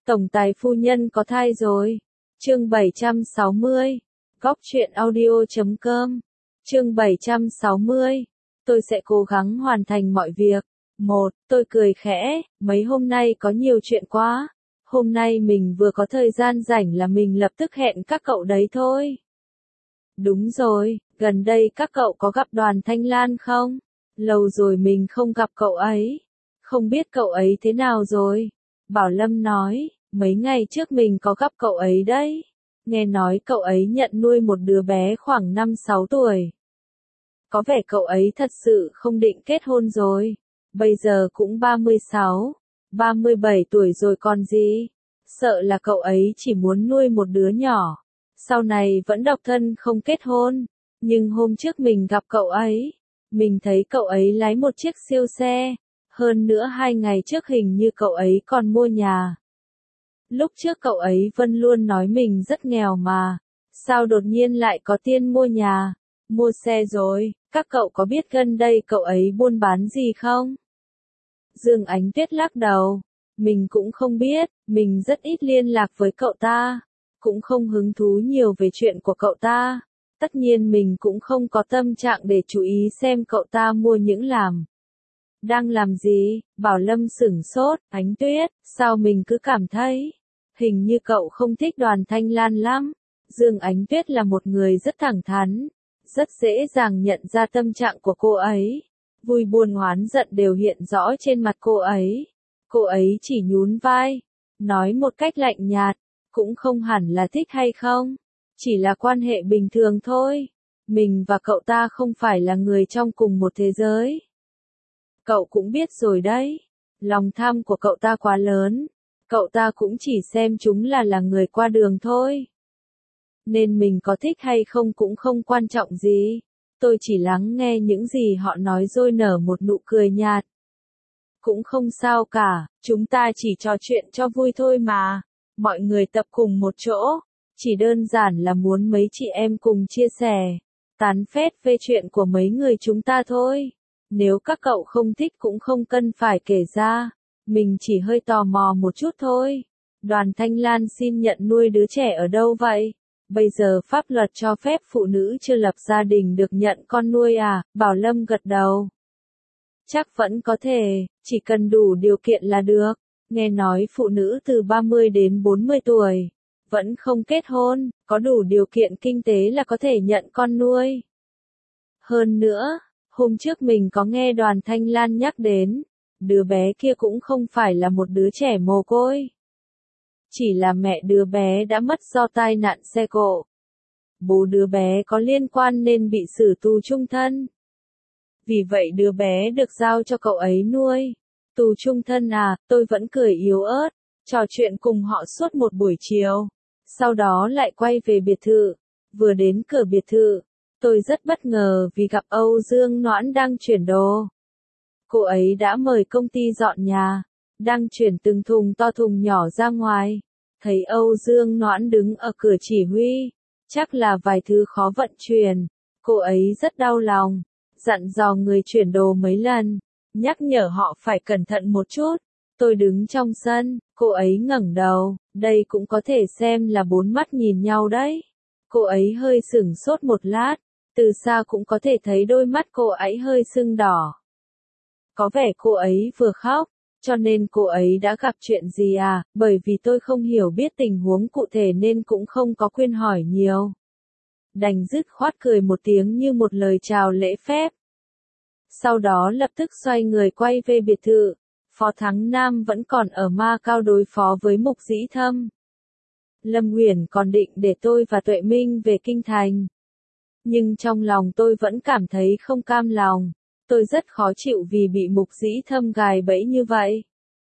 Tổng tài phu nhân có thai rồi. Chương 760. Góc truyện audio.com. Chương 760. Tôi sẽ cố gắng hoàn thành mọi việc. Tôi cười khẽ, mấy hôm nay có nhiều chuyện quá. Hôm nay mình vừa có thời gian rảnh là mình lập tức hẹn các cậu đấy thôi. Đúng rồi, gần đây các cậu có gặp Đoàn Thanh Lan không? Lâu rồi mình không gặp cậu ấy. Không biết cậu ấy thế nào rồi? Bảo Lâm nói, mấy ngày trước mình có gặp cậu ấy đấy. Nghe nói cậu ấy nhận nuôi một đứa bé khoảng 5-6 tuổi. Có vẻ cậu ấy thật sự không định kết hôn rồi. Bây giờ cũng 36, 37 tuổi rồi còn gì. Sợ là cậu ấy chỉ muốn nuôi một đứa nhỏ. Sau này vẫn độc thân không kết hôn. Nhưng hôm trước mình gặp cậu ấy. Mình thấy cậu ấy lái một chiếc siêu xe. Hơn nữa 2 ngày trước hình như cậu ấy còn mua nhà. Lúc trước cậu ấy vẫn luôn nói mình rất nghèo mà. Sao đột nhiên lại có tiền mua nhà, mua xe rồi? Các cậu có biết gần đây cậu ấy buôn bán gì không? Dương Ánh Tuyết lắc đầu. Mình cũng không biết, mình rất ít liên lạc với cậu ta. Cũng không hứng thú nhiều về chuyện của cậu ta. Tất nhiên mình cũng không có tâm trạng để chú ý xem cậu ta mua những đang làm gì. Bảo Lâm sửng sốt. Ánh Tuyết, sao mình cứ cảm thấy hình như cậu không thích Đoàn Thanh Lan lắm. Dương Ánh Tuyết là một người rất thẳng thắn, rất dễ dàng nhận ra tâm trạng của cô ấy. Vui buồn oán giận đều hiện rõ trên mặt cô ấy. Cô ấy chỉ nhún vai, nói một cách lạnh nhạt, cũng không hẳn là thích hay không, chỉ là quan hệ bình thường thôi. Mình và cậu ta không phải là người trong cùng một thế giới. Cậu cũng biết rồi đấy, lòng tham của cậu ta quá lớn. Cậu ta cũng chỉ xem chúng là người qua đường thôi. Nên mình có thích hay không cũng không quan trọng gì. Tôi chỉ lắng nghe những gì họ nói rồi nở một nụ cười nhạt. Cũng không sao cả, chúng ta chỉ trò chuyện cho vui thôi mà. Mọi người tập cùng một chỗ, chỉ đơn giản là muốn mấy chị em cùng chia sẻ, tán phét về chuyện của mấy người chúng ta thôi. Nếu các cậu không thích cũng không cần phải kể ra. Mình chỉ hơi tò mò một chút thôi. Đoàn Thanh Lan xin nhận nuôi đứa trẻ ở đâu vậy? Bây giờ pháp luật cho phép phụ nữ chưa lập gia đình được nhận con nuôi à? Bảo Lâm gật đầu. Chắc vẫn có thể, chỉ cần đủ điều kiện là được. Nghe nói phụ nữ từ 30 đến 40 tuổi, vẫn không kết hôn, có đủ điều kiện kinh tế là có thể nhận con nuôi. Hơn nữa, hôm trước mình có nghe Đoàn Thanh Lan nhắc đến, đứa bé kia cũng không phải là một đứa trẻ mồ côi. Chỉ là mẹ đứa bé đã mất do tai nạn xe cộ. Bố đứa bé có liên quan nên bị xử tù chung thân. Vì vậy đứa bé được giao cho cậu ấy nuôi. Tù chung thân à? Tôi vẫn cười yếu ớt, trò chuyện cùng họ suốt một buổi chiều. Sau đó lại quay về biệt thự. Vừa đến cửa biệt thự, tôi rất bất ngờ vì gặp Âu Dương Noãn đang chuyển đồ. Cô ấy đã mời công ty dọn nhà, đang chuyển từng thùng to thùng nhỏ ra ngoài. Thấy Âu Dương Noãn đứng ở cửa chỉ huy, chắc là vài thứ khó vận chuyển. Cô ấy rất đau lòng, dặn dò người chuyển đồ mấy lần, nhắc nhở họ phải cẩn thận một chút. Tôi đứng trong sân, cô ấy ngẩng đầu, đây cũng có thể xem là 4 mắt nhìn nhau đấy. Cô ấy hơi sửng sốt một lát, từ xa cũng có thể thấy đôi mắt cô ấy hơi sưng đỏ. Có vẻ cô ấy vừa khóc, cho nên cô ấy đã gặp chuyện gì à? Bởi vì tôi không hiểu biết tình huống cụ thể nên cũng không có quyền hỏi nhiều. Đành dứt khoát cười một tiếng như một lời chào lễ phép. Sau đó lập tức xoay người quay về biệt thự. Phó Thắng Nam vẫn còn ở Ma Cao đối phó với Mục Dĩ Thâm. Lâm Uyển còn định để tôi và Tuệ Minh về Kinh Thành. Nhưng trong lòng tôi vẫn cảm thấy không cam lòng. Tôi rất khó chịu vì bị Mục Dĩ Thâm gài bẫy như vậy.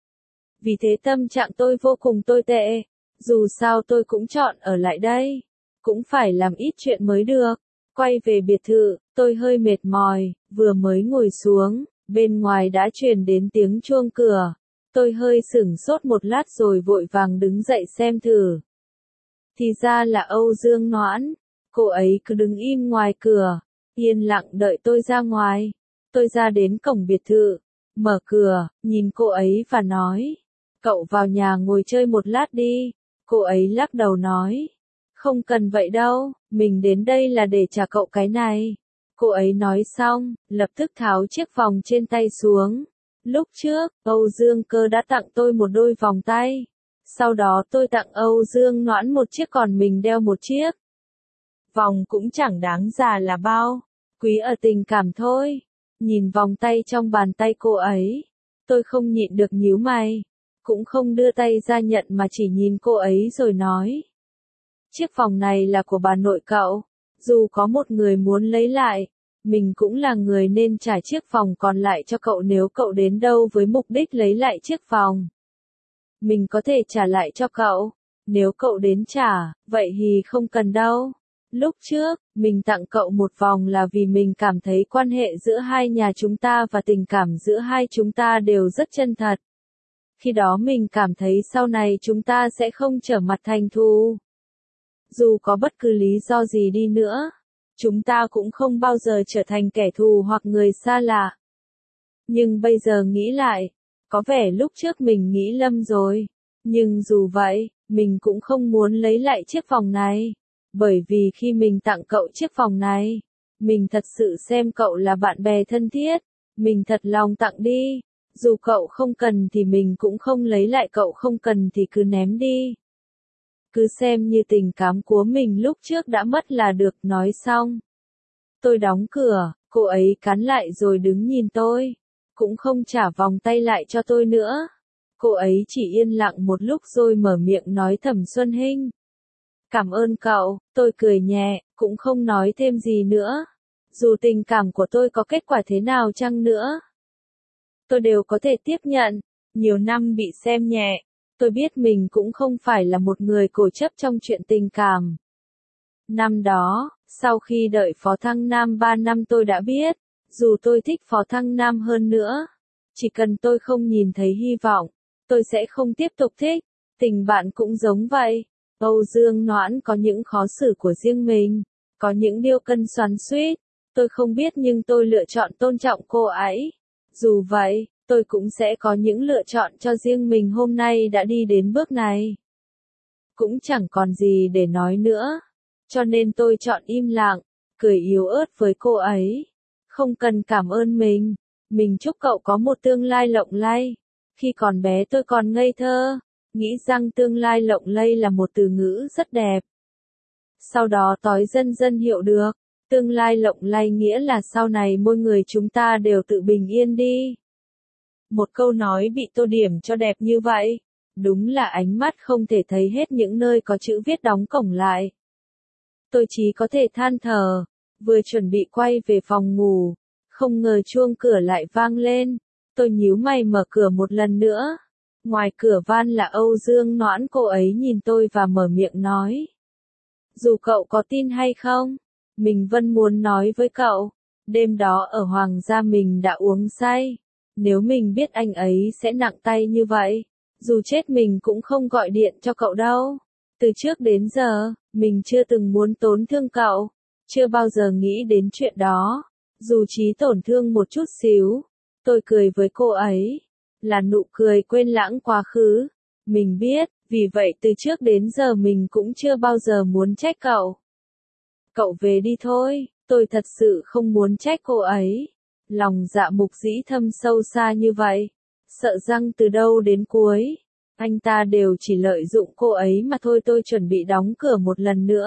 Vì thế tâm trạng tôi vô cùng tồi tệ. Dù sao tôi cũng chọn ở lại đây. Cũng phải làm ít chuyện mới được. Quay về biệt thự, tôi hơi mệt mỏi, vừa mới ngồi xuống, bên ngoài đã truyền đến tiếng chuông cửa. Tôi hơi sửng sốt một lát rồi vội vàng đứng dậy xem thử. Thì ra là Âu Dương Noãn. Cô ấy cứ đứng im ngoài cửa, yên lặng đợi tôi ra ngoài. Tôi ra đến cổng biệt thự, mở cửa, nhìn cô ấy và nói. cậu vào nhà ngồi chơi một lát đi. Cô ấy lắc đầu nói. Không cần vậy đâu, mình đến đây là để trả cậu cái này. Cô ấy nói xong, lập tức tháo chiếc vòng trên tay xuống. Lúc trước, Âu Dương Cơ đã tặng tôi một đôi vòng tay. Sau đó tôi tặng Âu Dương Noãn một chiếc còn mình đeo một chiếc. Vòng cũng chẳng đáng giá là bao, quý ở tình cảm thôi. Nhìn vòng tay trong bàn tay cô ấy, tôi không nhịn được nhíu mày. Cũng không đưa tay ra nhận mà chỉ nhìn cô ấy rồi nói. Chiếc vòng này là của bà nội cậu. Dù có một người muốn lấy lại, mình cũng là người nên trả chiếc vòng còn lại cho cậu nếu cậu đến đâu với mục đích lấy lại chiếc vòng. Mình có thể trả lại cho cậu. Nếu cậu đến trả, vậy thì không cần đâu. Lúc trước, mình tặng cậu một vòng là vì mình cảm thấy quan hệ giữa hai nhà chúng ta và tình cảm giữa hai chúng ta đều rất chân thật. Khi đó mình cảm thấy sau này chúng ta sẽ không trở mặt thành thù. Dù có bất cứ lý do gì đi nữa, chúng ta cũng không bao giờ trở thành kẻ thù hoặc người xa lạ. Nhưng bây giờ nghĩ lại, có vẻ lúc trước mình nghĩ lầm rồi. Nhưng dù vậy, mình cũng không muốn lấy lại chiếc vòng này. Bởi vì khi mình tặng cậu chiếc vòng này, mình thật sự xem cậu là bạn bè thân thiết. Mình thật lòng tặng đi. Dù cậu không cần thì mình cũng không lấy lại, cậu không cần thì cứ ném đi. Cứ xem như tình cảm của mình lúc trước đã mất là được. Nói xong, tôi đóng cửa, cô ấy cắn lại rồi đứng nhìn tôi. Cũng không trả vòng tay lại cho tôi nữa. Cô ấy chỉ yên lặng một lúc rồi mở miệng nói Thẩm Xuân Hinh. Cảm ơn cậu, tôi cười nhẹ, cũng không nói thêm gì nữa. Dù tình cảm của tôi có kết quả thế nào chăng nữa, tôi đều có thể tiếp nhận. Nhiều năm bị xem nhẹ, tôi biết mình cũng không phải là một người cố chấp trong chuyện tình cảm. Năm đó, sau khi đợi Phó Thăng Nam 3 năm tôi đã biết, dù tôi thích Phó Thăng Nam hơn nữa, chỉ cần tôi không nhìn thấy hy vọng, tôi sẽ không tiếp tục thích. Tình bạn cũng giống vậy. Âu Dương Noãn có những khó xử của riêng mình, có những điều cân xoắn xuýt, tôi không biết nhưng tôi lựa chọn tôn trọng cô ấy. Dù vậy, tôi cũng sẽ có những lựa chọn cho riêng mình. Hôm nay đã đi đến bước này, cũng chẳng còn gì để nói nữa. Cho nên tôi chọn im lặng, cười yếu ớt với cô ấy. Không cần cảm ơn mình. Mình chúc cậu có một tương lai lộng lẫy. Khi còn bé tôi còn ngây thơ, nghĩ rằng tương lai lộng lẫy là một từ ngữ rất đẹp. Sau đó tối dần dần hiểu được, tương lai lộng lẫy nghĩa là sau này mỗi người chúng ta đều tự bình yên đi. Một câu nói bị tô điểm cho đẹp như vậy, đúng là ánh mắt không thể thấy hết những nơi có chữ viết đóng cổng lại. Tôi chỉ có thể than thở, vừa chuẩn bị quay về phòng ngủ, không ngờ chuông cửa lại vang lên. Tôi nhíu mày mở cửa một lần nữa. Ngoài cửa van là Âu Dương Noãn, cô ấy nhìn tôi và mở miệng nói. Dù cậu có tin hay không, mình vẫn muốn nói với cậu, đêm đó ở Hoàng gia mình đã uống say. Nếu mình biết anh ấy sẽ nặng tay như vậy, dù chết mình cũng không gọi điện cho cậu đâu. Từ trước đến giờ, mình chưa từng muốn tổn thương cậu, chưa bao giờ nghĩ đến chuyện đó, dù chỉ tổn thương một chút xíu. Tôi cười với cô ấy, là nụ cười quên lãng quá khứ. Mình biết, vì vậy từ trước đến giờ mình cũng chưa bao giờ muốn trách cậu. Cậu về đi thôi, tôi thật sự không muốn trách cô ấy. Lòng Dạ Mục Dĩ thâm sâu xa như vậy, sợ rằng từ đầu đến cuối, anh ta đều chỉ lợi dụng cô ấy mà thôi. Tôi chuẩn bị đóng cửa một lần nữa.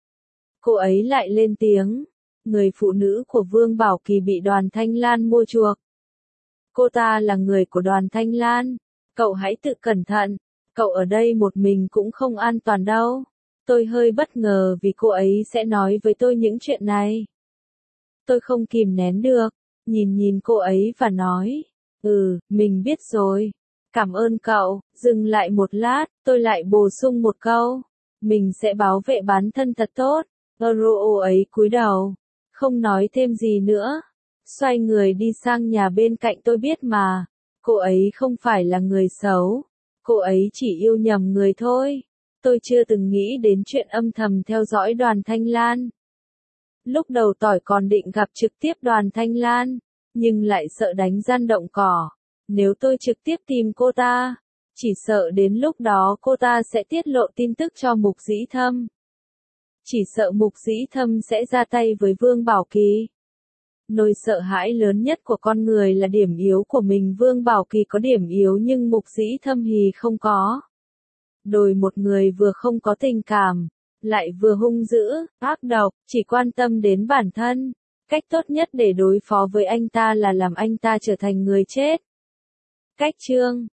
Cô ấy lại lên tiếng, người phụ nữ của Vương Bảo Kỳ bị Đoàn Thanh Lan mua chuộc. Cô ta là người của Đoàn Thanh Lan, cậu hãy tự cẩn thận, cậu ở đây một mình cũng không an toàn đâu. Tôi hơi bất ngờ vì cô ấy sẽ nói với tôi những chuyện này. Tôi không kìm nén được, nhìn cô ấy và nói, mình biết rồi. Cảm ơn cậu. Dừng lại một lát, tôi lại bổ sung một câu, mình sẽ bảo vệ bản thân thật tốt. Euro ấy cúi đầu, không nói thêm gì nữa. Xoay người đi sang nhà bên cạnh. Tôi biết mà, cô ấy không phải là người xấu, cô ấy chỉ yêu nhầm người thôi. Tôi chưa từng nghĩ đến chuyện âm thầm theo dõi Đoàn Thanh Lan. Lúc đầu tỏi còn định gặp trực tiếp Đoàn Thanh Lan, nhưng lại sợ đánh rắn động cỏ. Nếu tôi trực tiếp tìm cô ta, Chỉ sợ đến lúc đó cô ta sẽ tiết lộ tin tức cho Mục Dĩ Thâm. Chỉ sợ Mục Dĩ Thâm sẽ ra tay với Vương Bảo Kỳ. Nỗi sợ hãi lớn nhất của con người là điểm yếu của mình. Vương Bảo Kỳ có điểm yếu nhưng Mục Dĩ Thâm thì không có. Đồi một người vừa không có tình cảm, lại vừa hung dữ, ác độc, chỉ quan tâm đến bản thân. Cách tốt nhất để đối phó với anh ta là làm anh ta trở thành người chết. Cách chương